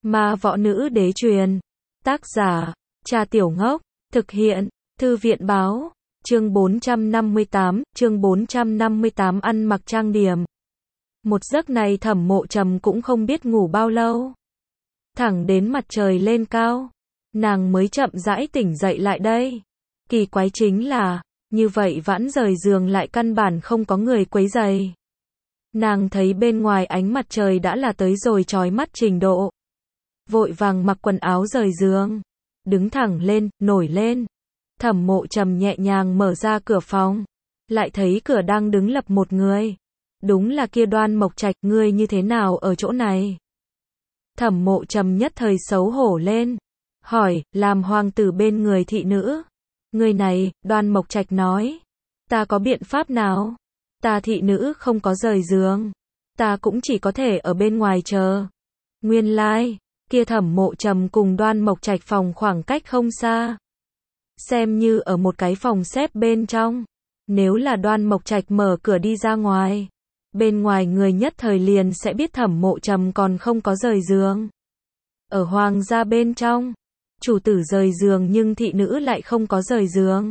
Ma võ nữ đế truyền. Tác giả, Cha Tiểu Ngốc. Thực hiện, Thư viện báo. Chương 458 ăn mặc trang điểm. Một giấc này Thẩm Mộ Trầm cũng không biết ngủ bao lâu. Thẳng đến mặt trời lên cao, nàng mới chậm rãi tỉnh dậy lại đây. Kỳ quái chính là, như vậy vãn rời giường lại căn bản không có người quấy rầy. Nàng thấy bên ngoài ánh mặt trời đã là tới rồi chói mắt trình độ. Vội vàng mặc quần áo rời giường, đứng thẳng lên, nổi lên. Thẩm Mộ Trầm nhẹ nhàng mở ra cửa phòng, lại thấy cửa đang đứng lập một người. Đúng là kia Đoan Mộc Trạch, ngươi như thế nào ở chỗ này? Thẩm Mộ Trầm nhất thời xấu hổ lên, hỏi, làm hoàng tử bên người thị nữ. Người này, Đoan Mộc Trạch nói, ta có biện pháp nào? Ta thị nữ không có rời giường, ta cũng chỉ có thể ở bên ngoài chờ. Nguyên lai, kia Thẩm Mộ Trầm cùng Đoan Mộc Trạch phòng khoảng cách không xa. Xem như ở một cái phòng xếp bên trong. Nếu là Đoan Mộc Trạch mở cửa đi ra ngoài, bên ngoài người nhất thời liền sẽ biết Thẩm Mộ Trầm còn không có rời giường. Ở hoàng gia bên trong, chủ tử rời giường nhưng thị nữ lại không có rời giường.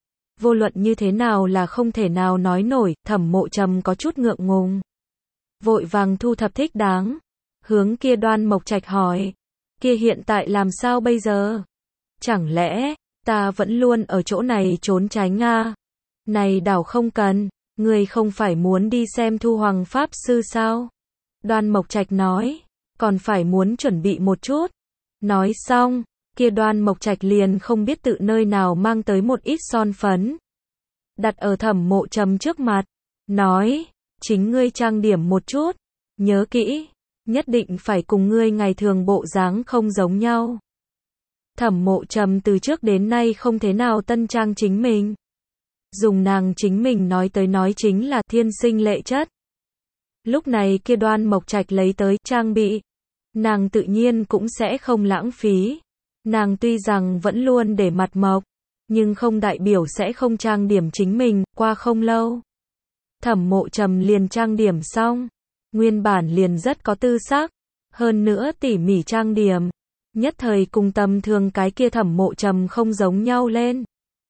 Vô luận như thế nào là không thể nào nói nổi, Thẩm Mộ Trầm có chút ngượng ngùng. Vội vàng thu thập thích đáng, hướng kia Đoan Mộc Trạch hỏi, kia hiện tại làm sao bây giờ? Chẳng lẽ, ta vẫn luôn ở chỗ này trốn tránh à? Này đảo không cần, ngươi không phải muốn đi xem Thu Hoàng Pháp Sư sao? Đoan Mộc Trạch nói, còn phải muốn chuẩn bị một chút. Nói xong, kia Đoan Mộc Trạch liền không biết tự nơi nào mang tới một ít son phấn. Đặt ở Thẩm Mộ Trầm trước mặt, nói, chính ngươi trang điểm một chút, nhớ kỹ, nhất định phải cùng ngươi ngày thường bộ dáng không giống nhau. Thẩm Mộ Trầm từ trước đến nay không thế nào tân trang chính mình. Dùng nàng chính mình nói tới nói chính là thiên sinh lệ chất. Lúc này kia Đoan Mộc Trạch lấy tới trang bị, nàng tự nhiên cũng sẽ không lãng phí. Nàng tuy rằng vẫn luôn để mặt mộc, nhưng không đại biểu sẽ không trang điểm chính mình. Qua không lâu, Thẩm Mộ Trầm liền trang điểm xong, nguyên bản liền rất có tư sắc, hơn nữa tỉ mỉ trang điểm, nhất thời cùng tầm thường cái kia Thẩm Mộ Trầm không giống nhau lên.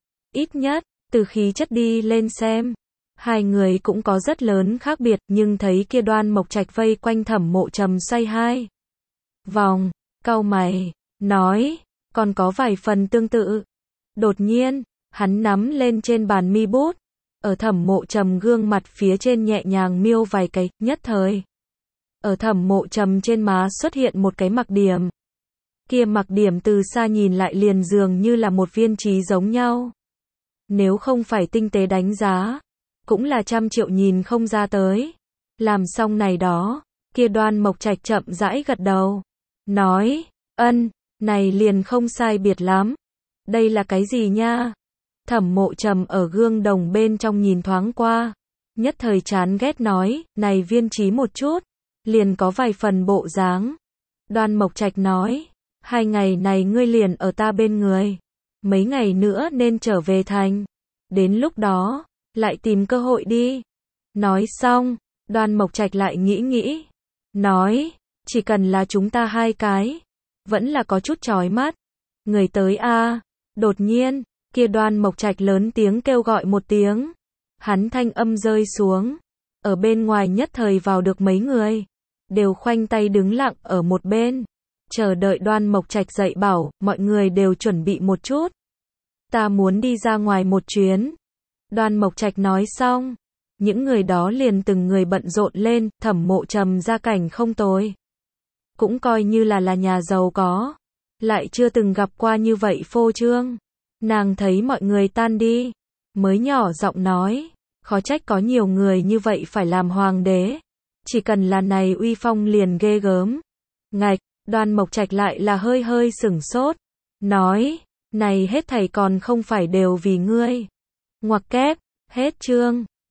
Ít nhất, từ khí chất đi lên xem, hai người cũng có rất lớn khác biệt, nhưng thấy kia Đoan Mộc Trạch vây quanh Thẩm Mộ Trầm xoay hai vòng, cau mày, nói, còn có vài phần tương tự. Đột nhiên, hắn nắm lên trên bàn mi bút, ở Thẩm Mộ Trầm gương mặt phía trên nhẹ nhàng miêu vài cái, nhất thời. Ở Thẩm Mộ Trầm trên má xuất hiện một cái mặc điểm. Kia mặc điểm từ xa nhìn lại liền dường như là một viên trí giống nhau. Nếu không phải tinh tế đánh giá, cũng là 100 triệu nhìn không ra tới. Làm xong này đó, kia Đoan Mộc Trạch chậm rãi gật đầu, nói, ân, này liền không sai biệt lắm. Đây là cái gì nha? Thẩm Mộ Trầm ở gương đồng bên trong nhìn thoáng qua, nhất thời chán ghét nói, này viên trí một chút, liền có vài phần bộ dáng. Đoan Mộc Trạch nói, 2 ngày này ngươi liền ở ta bên người, mấy ngày nữa nên trở về thành, đến lúc đó, lại tìm cơ hội đi. Nói xong, Đoan Mộc Trạch lại nghĩ, nói, chỉ cần là chúng ta hai cái, vẫn là có chút chói mắt. Người tới a. Đột nhiên, kia Đoan Mộc Trạch lớn tiếng kêu gọi một tiếng, hắn thanh âm rơi xuống, ở bên ngoài nhất thời vào được mấy người, đều khoanh tay đứng lặng ở một bên, chờ đợi Đoan Mộc Trạch dạy bảo, mọi người đều chuẩn bị một chút. Ta muốn đi ra ngoài một chuyến. Đoan Mộc Trạch nói xong, những người đó liền từng người bận rộn lên. Thẩm Mộ Trầm gia cảnh không tồi, cũng coi như là nhà giàu có, lại chưa từng gặp qua như vậy phô trương. Nàng thấy mọi người tan đi, mới nhỏ giọng nói, khó trách có nhiều người như vậy phải làm hoàng đế, chỉ cần là này uy phong liền ghê gớm. Ngạch, Đoan Mộc Trạch lại là hơi sửng sốt, nói, này hết thảy còn không phải đều vì ngươi. Ngoặc kép, hết chương.